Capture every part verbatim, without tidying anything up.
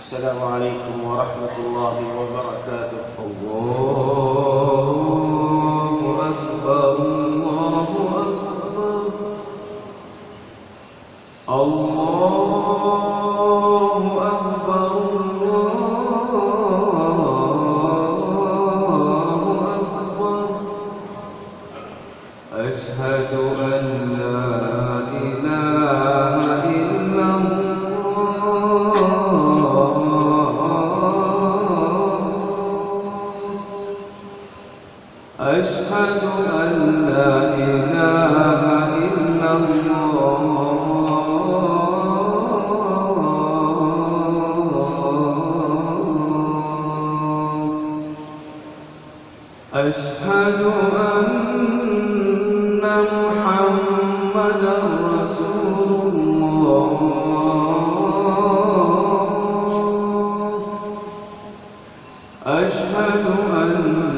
السلام عليكم ورحمة الله وبركاته. الله أكبر الله أكبر الله أكبر الله أكبر. أشهد أن لا إله إلا أشهد أن لا إله إلا الله. أشهد أن محمدا رسول الله. أشهد أن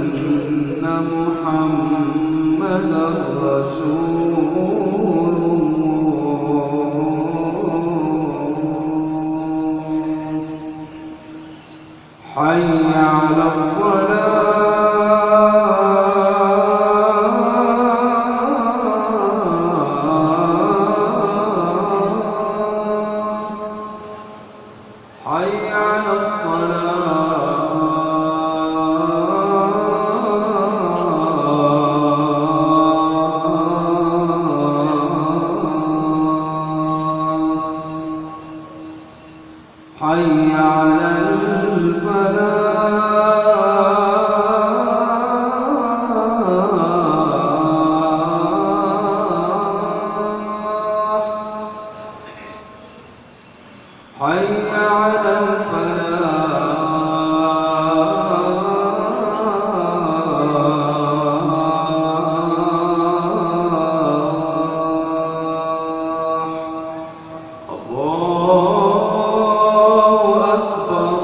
محمدا رسول الله. حي على الصلاة حي على حي على الفلاح حي على الفلاح. الله أكبر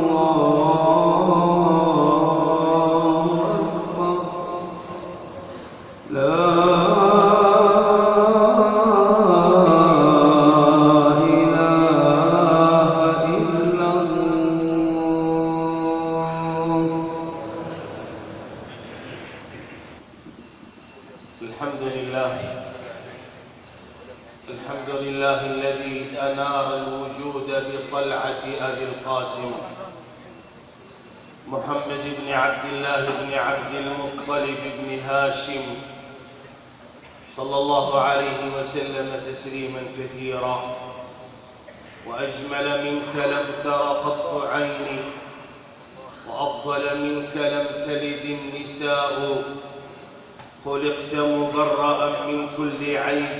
الله أكبر. لا الحمد لله الحمد لله الذي أنار الوجود بطلعة أبي القاسم محمد بن عبد الله بن عبد المطلب بن هاشم صلى الله عليه وسلم تسليما كثيرا. وأجمل منك لم تر قط عيني، وأفضل منك لم تلد النساء. خلقت مبرأ من كل عيب،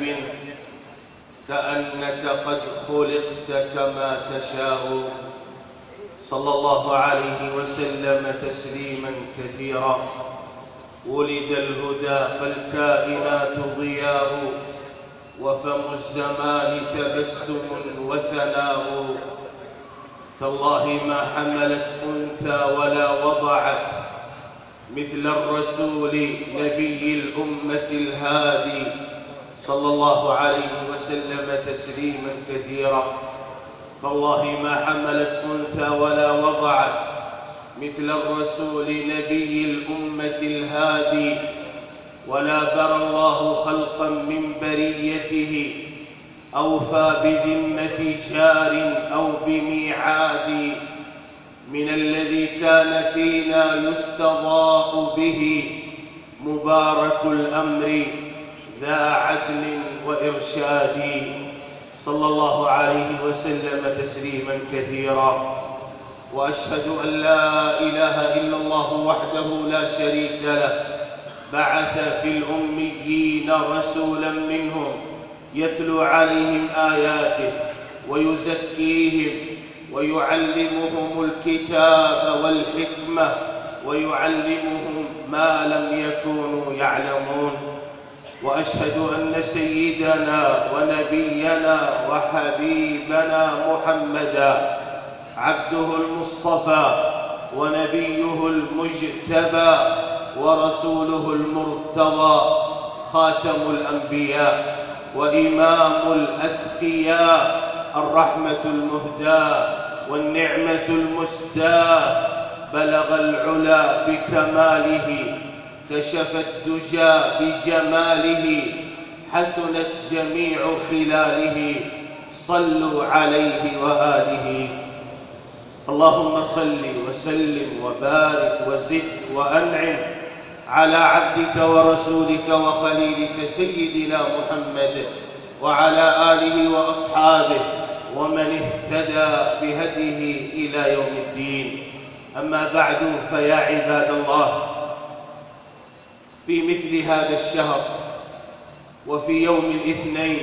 كأنك قد خلقت كما تشاء. صلى الله عليه وسلم تسليما كثيرا. ولد الهدى فالكائنات ضياء، وفم الزمان تبسم وثناء. تالله ما حملت أنثى ولا وضعت مثل الرسول نبي الأمة الهادي صلى الله عليه وسلم تسليما كثيرا. فالله ما حملت أنثى ولا وضعت مثل الرسول نبي الأمة الهادي. ولا برى الله خلقا من بريته أوفى بذمة جار أو بميعاد من الذي كان فينا يستضاء به مبارك الأمر ذا عدل وإرشاد. صلى الله عليه وسلم تسليما كثيرا. وأشهد أن لا إله إلا الله وحده لا شريك له، بعث في الأميين رسولا منهم يتلو عليهم آياته ويزكيهم ويعلمهم الكتاب والحكمة ويعلمهم ما لم يكونوا يعلمون. وأشهد أن سيدنا ونبينا وحبيبنا محمدا عبده المصطفى ونبيه المجتبى ورسوله المرتضى، خاتم الأنبياء وإمام الأتقياء، الرحمة المهداة والنعمة المسداة، بلغ العلا بكماله، كشف الدجى بجماله، حسنت جميع خلاله، صلوا عليه وآله. اللهم صل وسلم وبارك وزد وأنعم على عبدك ورسولك وخليلك سيدنا محمد وعلى آله وأصحابه ومن اهتدى بهديه إلى يوم الدين. أما بعد، فيا عباد الله، في مثل هذا الشهر وفي يوم الاثنين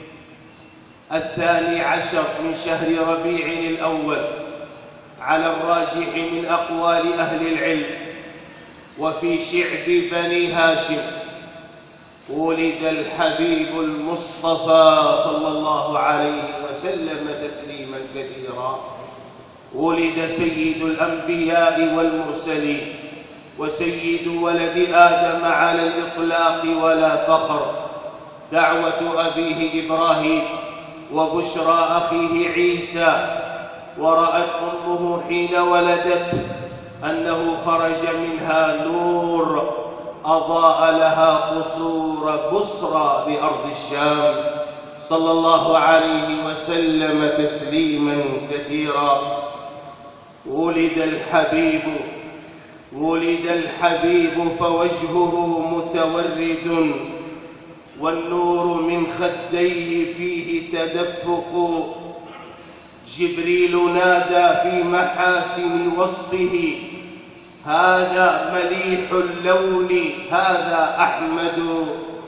الثاني عشر من شهر ربيع الأول، على الراجح من أقوال أهل العلم وفي شعب بني هاشم، ولد الحبيب المصطفى صلى الله عليه وسلم تسليما كثيرا. ولد سيد الأنبياء والمرسلين وسيد ولد آدم على الإطلاق ولا فخر، دعوة أبيه إبراهيم وبشرى أخيه عيسى. ورأت أمه حين ولدته أنه خرج منها نور أضاء لها قصور بصرى بأرض الشام، صلى الله عليه وسلم تسليما كثيرا. ولد الحبيب ولد الحبيب فوجهه متورد، والنور من خديه فيه تدفق. جبريل نادى في محاسن وصفه: هذا مليح اللون، هذا أحمد،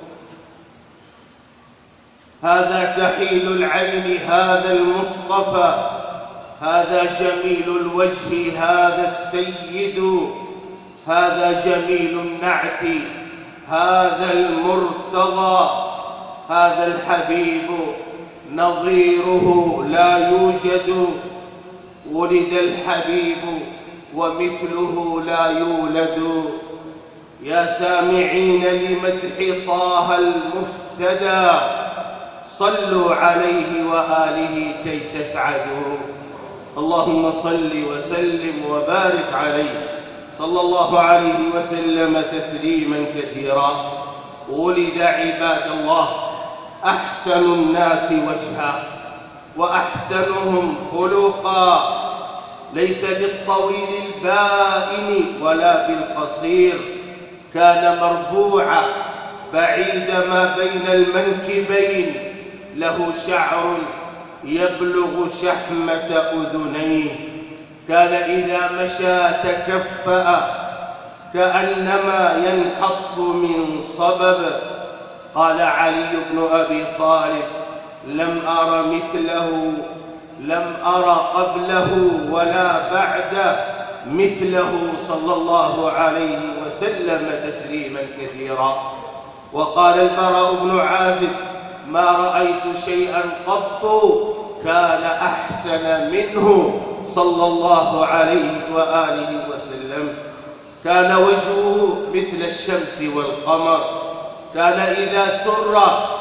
هذا كحيل العين، هذا المصطفى، هذا جميل الوجه، هذا السيد، هذا جميل النعت، هذا المرتضى، هذا الحبيب، نظيره لا يوجد. ولد الحبيب ومثله لا يولد. يا سامعين لمدح طه المفتدى، صلوا عليه وآله كي تسعدوا. اللهم صل وسلم وبارك عليه، صلى الله عليه وسلم تسليما كثيرا. ولد عباد الله أحسن الناس وجها وأحسنهم خلقا، ليس بالطويل البائن ولا بالقصير، كان مربوعا بعيد ما بين المنكبين، له شعر يبلغ شحمة أذنيه، كان إذا مشى تكفأ كأنما ينحط من صبب. قال علي بن أبي طالب: لم أر مثله لم أر قبله ولا بعده مثله، صلى الله عليه وسلم تسليما كثيرا. وقال البراء بن عازب: ما رأيت شيئا قط كان أحسن منه، صلى الله عليه وآله وسلم. كان وجهه مثل الشمس والقمر، كان إذا سر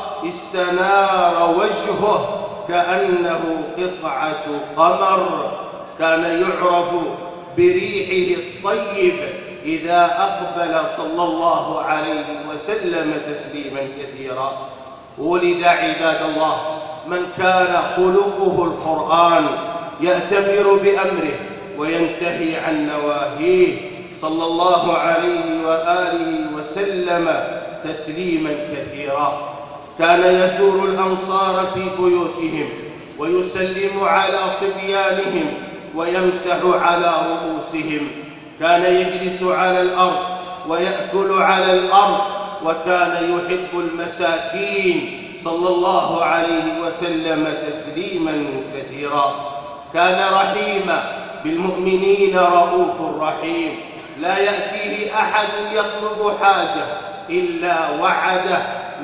استنار وجهه كأنه قطعة قمر، كان يعرف بريحه الطيب إذا أقبل، صلى الله عليه وسلم تسليما كثيرا. ولد عباد الله من كان خلقه القرآن، يأتمر بأمره وينتهي عن نواهيه، صلى الله عليه وآله وسلم تسليما كثيرا. كان يزور الأنصار في بيوتهم ويسلم على صبيانهم ويمسح على رؤوسهم، كان يجلس على الأرض ويأكل على الأرض، وكان يحب المساكين، صلى الله عليه وسلم تسليما كثيرا. كان رحيما بالمؤمنين رؤوف رحيم، لا يأتيه أحد يطلب حاجة إلا وعده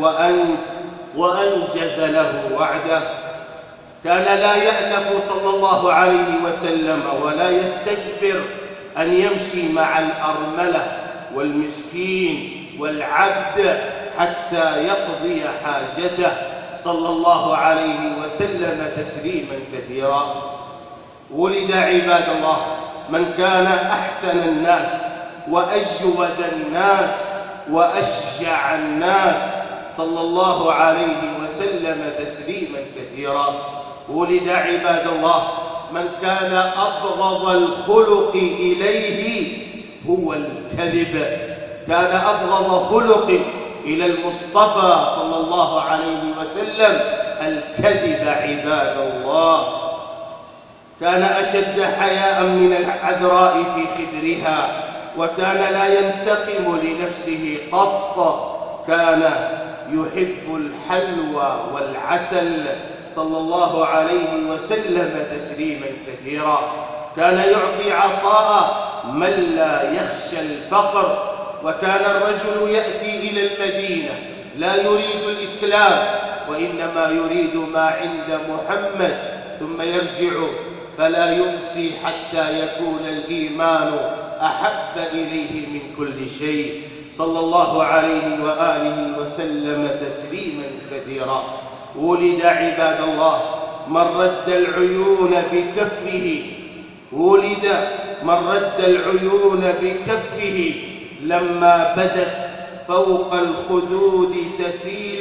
وأنجز له وعده. كان لا يأنف صلى الله عليه وسلم ولا يستكبر أن يمشي مع الأرملة والمسكين والعبد حتى يقضي حاجته، صلى الله عليه وسلم تسليما كثيرا. ولد عباد الله من كان أحسن الناس وأجود الناس وأشجع الناس صلى الله عليه وسلم تسليما كثيرا. ولد عباد الله من كان أبغض الخلق إليه هو الكذب. كان أبغض خلق إلى المصطفى صلى الله عليه وسلم الكذب عباد الله. كان أشد حياء من العذراء في خدرها، وكان لا ينتقم لنفسه قط. كان يحب الحلوى والعسل صلى الله عليه وسلم تسليما كثيرا. كان يعطي عطاء من لا يخشى الفقر. وكان الرجل يأتي إلى المدينة لا يريد الإسلام وإنما يريد ما عند محمد، ثم يرجع فلا يمسي حتى يكون الإيمان أحب إليه من كل شيء صلى الله عليه وآله وسلم تسليما كثيرا. ولد عباد الله من رد العيون بكفه. ولد من رد العيون بكفه لما بدت فوق الخدود تسيل.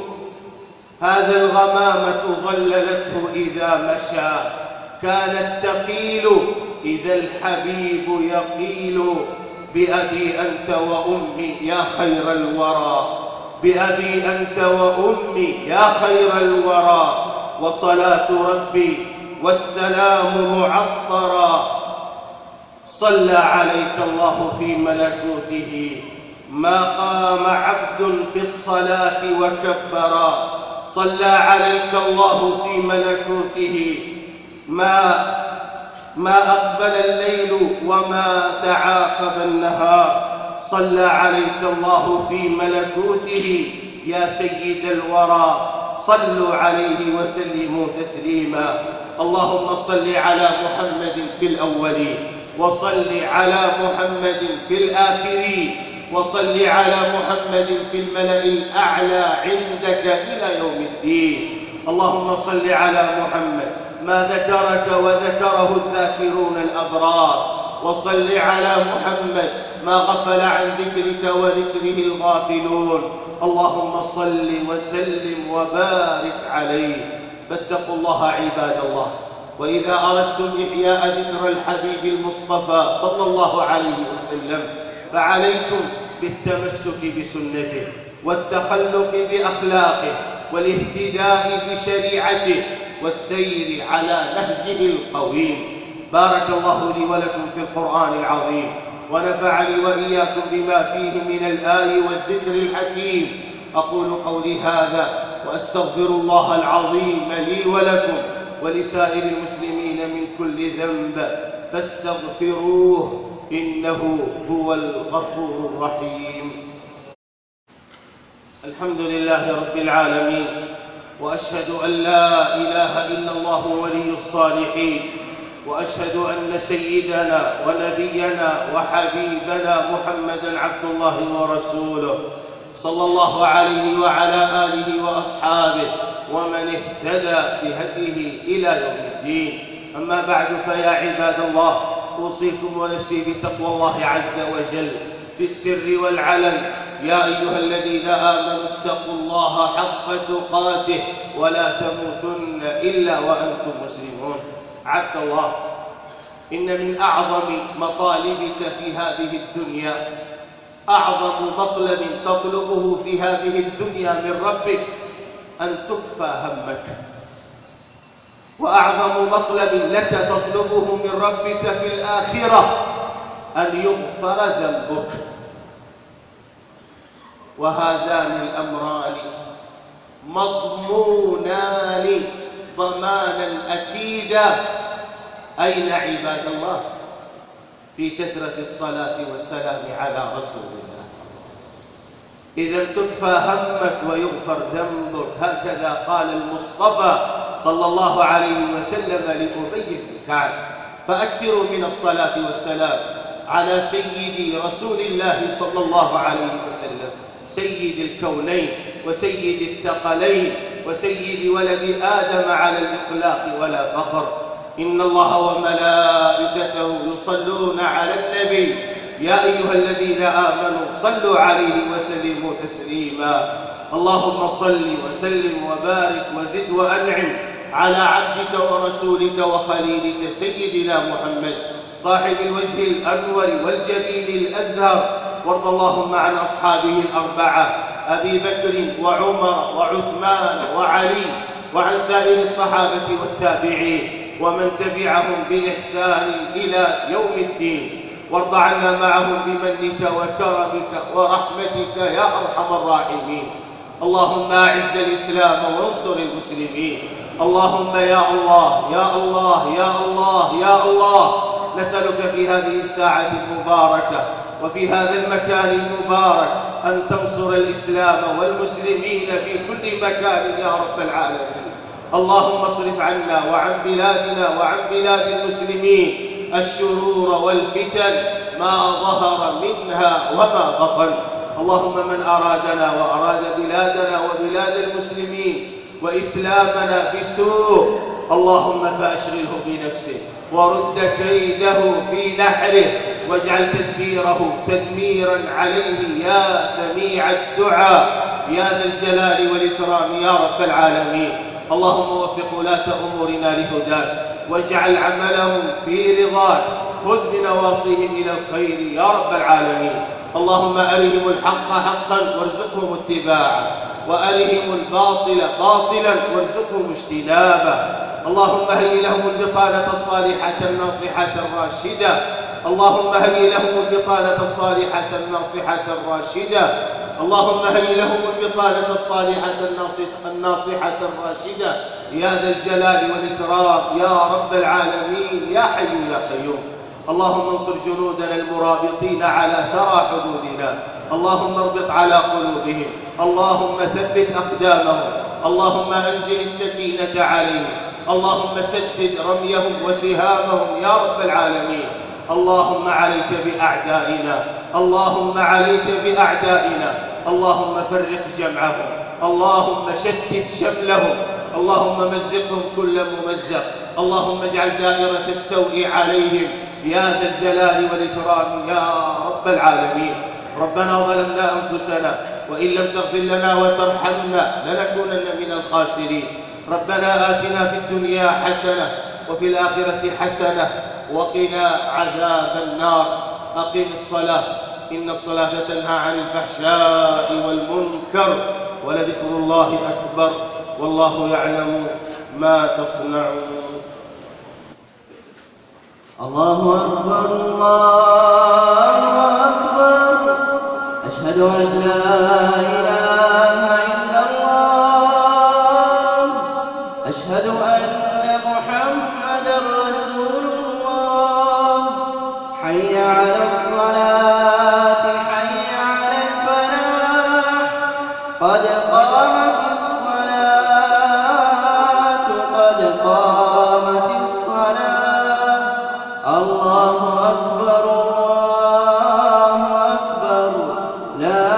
هذا الغمامة ظللته إذا مشى، كانت تقيل إذا الحبيب يقيل. بأبي أنت وأمي يا خير الورى، بأبي أنت وأمي يا خير الورى، وصلاة ربي والسلام معطرا. صلى عليك الله في ملكوته ما قام عبد في الصلاة وكبرا. صلى عليك الله في ملكوته ما ما أقبل الليل وما تعاقب النهار. صلى عليك الله في ملكوته يا سيد الورى. صلوا عليه وسلموا تسليما. اللهم صل على محمد في الأولين، وصل على محمد في الآخرين، وصل على محمد في الملأ الأعلى عندك إلى يوم الدين. اللهم صل على محمد ما ذكرك وذكره الذاكرون الأبرار، وصل على محمد ما غفل عن ذكرك وذكره الغافلون. اللهم صل وسلم وبارك عليه. فاتقوا الله عباد الله، وإذا أردتم إحياء ذكر الحبيب المصطفى صلى الله عليه وسلم فعليكم بالتمسك بسنته والتخلق بأخلاقه والاهتداء بشريعته والسير على نهجه القويم. بارك الله لي ولكم في القرآن العظيم، ونفعني وإياكم بما فيه من الآي والذكر الحكيم. أقول قولي هذا وأستغفر الله العظيم لي ولكم ولسائر المسلمين من كل ذنب فاستغفروه إنه هو الغفور الرحيم. الحمد لله رب العالمين، وأشهد أن لا إله إلا الله ولي الصالحين، وأشهد أن سيدنا ونبينا وحبيبنا محمدًا عبد الله ورسوله صلى الله عليه وعلى آله وأصحابه ومن اهتدى بهديه إلى يوم الدين. أما بعد، فيا عباد الله، أوصيكم ونفسي بتقوى الله عز وجل في السر والعلن. يا أيها الذين آمنوا اتقوا الله حق تقاته ولا تموتن إلا وأنتم مسلمون. عبد الله، إن من أعظم مطالبك في هذه الدنيا، أعظم مطلب تطلبه في هذه الدنيا من ربك أن تكفى همك، وأعظم مطلب لك تطلبه من ربك في الآخرة أن يغفر ذنبك. وهذان الأمران مضمونان ضمانا أكيدا. أين عباد الله؟ في كثرة الصلاة والسلام على رسول الله. إذا تكفى همك ويغفر ذنبك. هكذا قال المصطفى صلى الله عليه وسلم لأبي بن كعب. فأكثروا من الصلاة والسلام على سيد رسول الله صلى الله عليه وسلم، سيد الكونين وسيد الثقلين وسيد ولد آدم على الإطلاق ولا فخر. إن الله وملائكته يصلون على النبي يا أيها الذين آمنوا صلوا عليه وسلموا تسليما. اللهم صل وسلم وبارك وزد وأنعم على عبدك ورسولك وخليلك سيدنا محمد صاحب الوجه الأنور والجبين الأزهر. وارض اللهم عن أصحابه الأربعة أبي بكر وعمر وعثمان وعلي وعن سائر الصحابة والتابعين ومن تبعهم بإحسان إلى يوم الدين. وارض عنا معهم بمنك وكرمك ورحمتك يا أرحم الراحمين. اللهم أعز الإسلام وانصر المسلمين. اللهم يا الله يا الله يا الله يا الله نسألك في هذه الساعة المباركة وفي هذا المكان المبارك أن تنصر الإسلام والمسلمين في كل مكان يا رب العالمين. اللهم اصرف عنا وعن بلادنا وعن بلاد المسلمين الشرور والفتن ما ظهر منها وما بطن. اللهم من أرادنا وأراد بلادنا وبلاد المسلمين وإسلامنا بسوء اللهم فأشغله بنفسه ورد كيده في نحره واجعل تدبيره تدميرا عليه يا سميع الدعاء يا ذا الجلال والإكرام يا رب العالمين. اللهم وفق ولاة أمورنا لهداك واجعل عملهم في رضاك خذ بنواصيهم إلى الخير يا رب العالمين. اللهم أرهم الحق حقا وارزقهم اتباعه وأرهم الباطل باطلا وارزقهم اجتنابه. اللهم هيئ لهم البطانة الصالحة الناصحة الراشدة. اللهم هيئ لهم البطانة الصالحة الناصحة الراشدة. اللهم هيئ لهم البطانة الصالحة الناصحة الراشدة يا ذا الجلال والإكرام يا رب العالمين يا حي يا قيوم. اللهم انصر جنودنا المرابطين على ثرى حدودنا. اللهم اربط على قلوبهم. اللهم ثبت أقدامهم. اللهم أنزل السكينة عليهم. اللهم سدد رميهم وسهامهم يا رب العالمين. اللهم عليك بأعدائنا. اللهم عليك بأعدائنا. اللهم فرق جمعهم. اللهم شتت شملهم. اللهم مزقهم كل ممزق. اللهم اجعل دائرة السوء عليهم يا ذا الجلال والإكرام يا رب العالمين. ربنا ظلمنا أنفسنا وإن لم تغفر لنا وترحمنا لنكونن من الخاسرين. ربنا آتنا في الدنيا حسنة وفي الآخرة حسنة وقنا عذاب النار. أقم الصلاة إن الصلاة تنهى عن الفحشاء والمنكر ولذكر الله أكبر والله يعلم ما تصنعون. الله أكبر الله أكبر أشهد أن لا إله إلا الله أشهد أن محمدا رسول الله حي على الصلاة حي على الفلاح قد قامت الصلاة قد قامت الصلاة. الله أكبر الله أكبر لا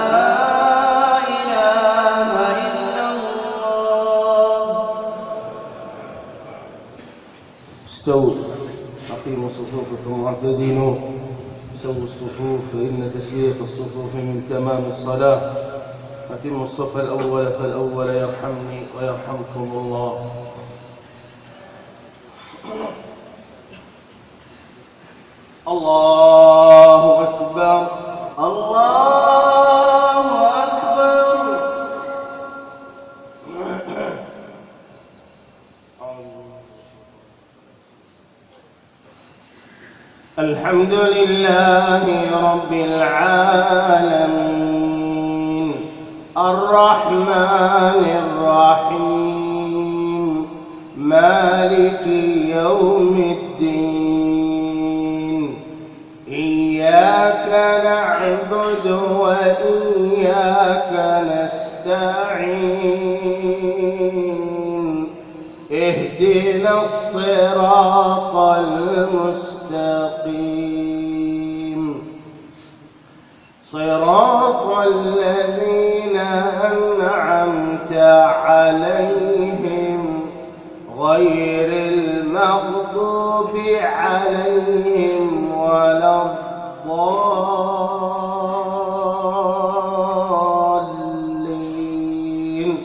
إله إلا الله. استووا أقيموا صفوفكم واعتدلوا سووا الصفوف فإن تسوية الصفوف من تمام الصلاة. أتموا الصف الأول فالأول يرحمني ويرحمكم الله. الله أكبر الله أكبر. الحمد لله رب العالمين الرحمن الرحيم مالك يوم الدين. إياك نعبد وإياك نستعين اهدنا الصراط المستقيم صراط الذين أنعمت عليهم غير المغضوب المغضوب عليهم ولا الضالين.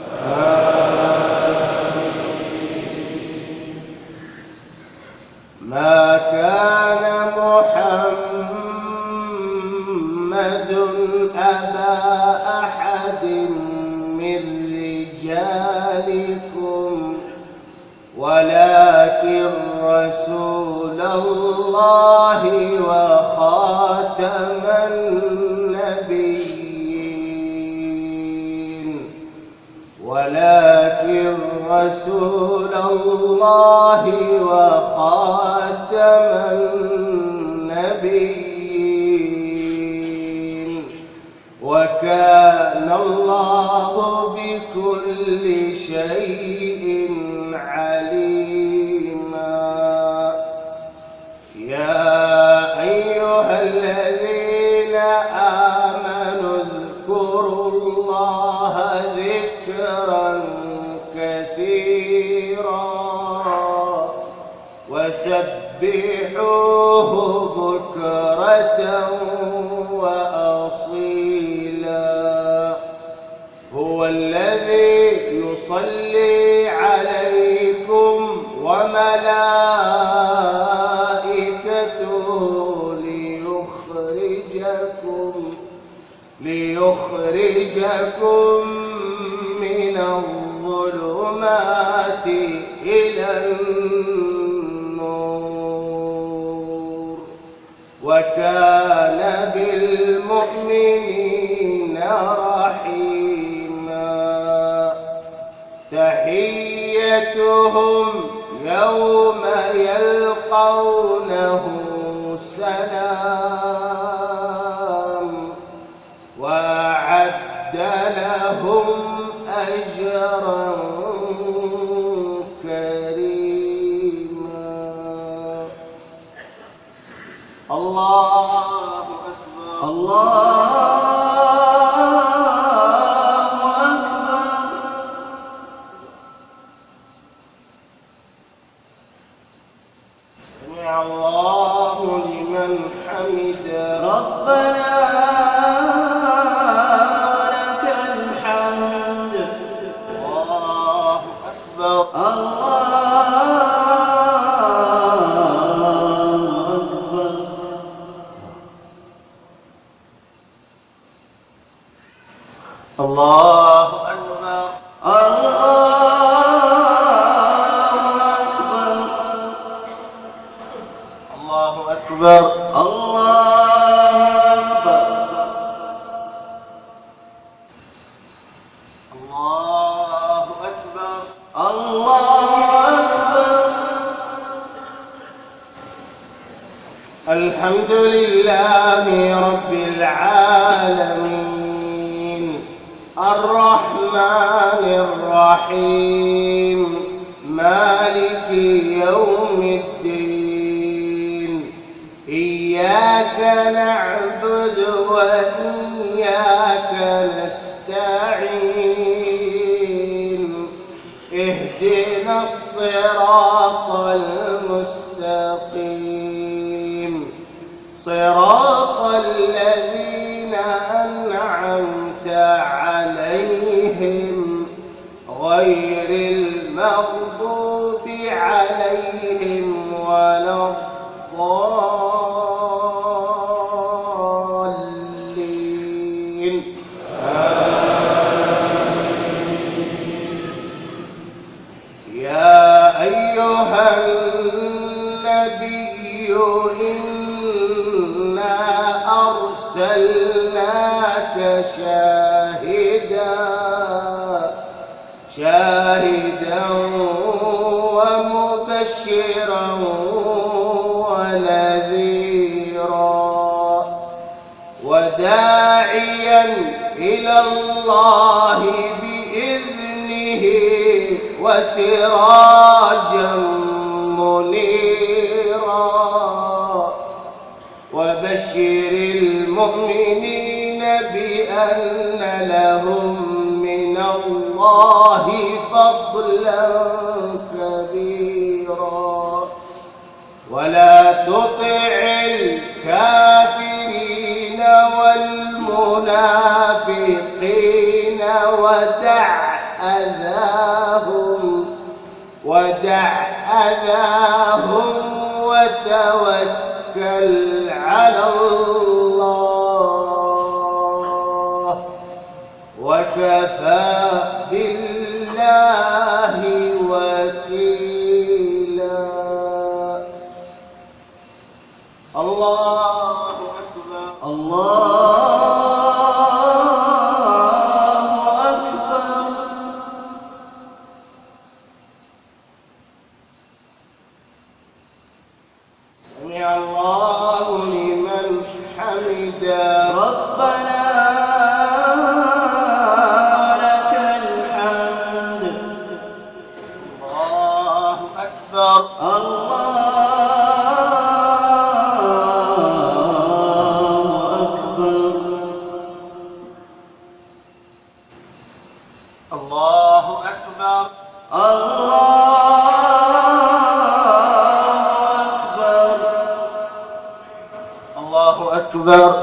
ما كان محمد أبا أحد من رجالكم ولكن رسول الله وخاتم النبيين ولكن رسول الله وخاتم النبيين وكان الله بكل شيء عليما. يا أيها الذين آمنوا اذكروا الله ذكرا كثيرا وسبحوه بكرة وأصيلا. هو الذي يصلي عليكم وملائكته ليخرجكم ليخرجكم من الظلمات إلى النور وكان بالمؤمنين رحيما. تحيتهم يوم يلقونه سلام وأعد لهم أجرا كريما. الله أكبر. الله الله لمن حمده. ربنا ولك الحمد. الله أكبر. الله أكبر. الله أكبر. الله أكبر. الله أكبر. الله أكبر. الله أكبر. الحمد لله رب العالمين الرحمن الرحيم مالك يوم الدين. إياك نعبد وإياك نستعين. اهدنا الصراط المستقيم صراط الذين أنعمت عليهم غير المغضوب عليهم ولا الضالين. يا أيها النبي إنا أرسلناك شاهدا شاهدا ومبشرا ونذيرا وداعيا إلى الله بإذنه وسراجا منيرا. وبشر المؤمنين بأن لهم من الله فضلا كبيرا. تطع الكافرين والمنافقين ودع أذاهم ودع أذاهم وتوكل على الله وكفى بالله وكيلا. الله أكبر. الله أكبر. سمع الله لمن حمده. ربنا ولك الحمد. الله أكبر. الله أكبر. الله أكبر. الله أكبر. الله أكبر.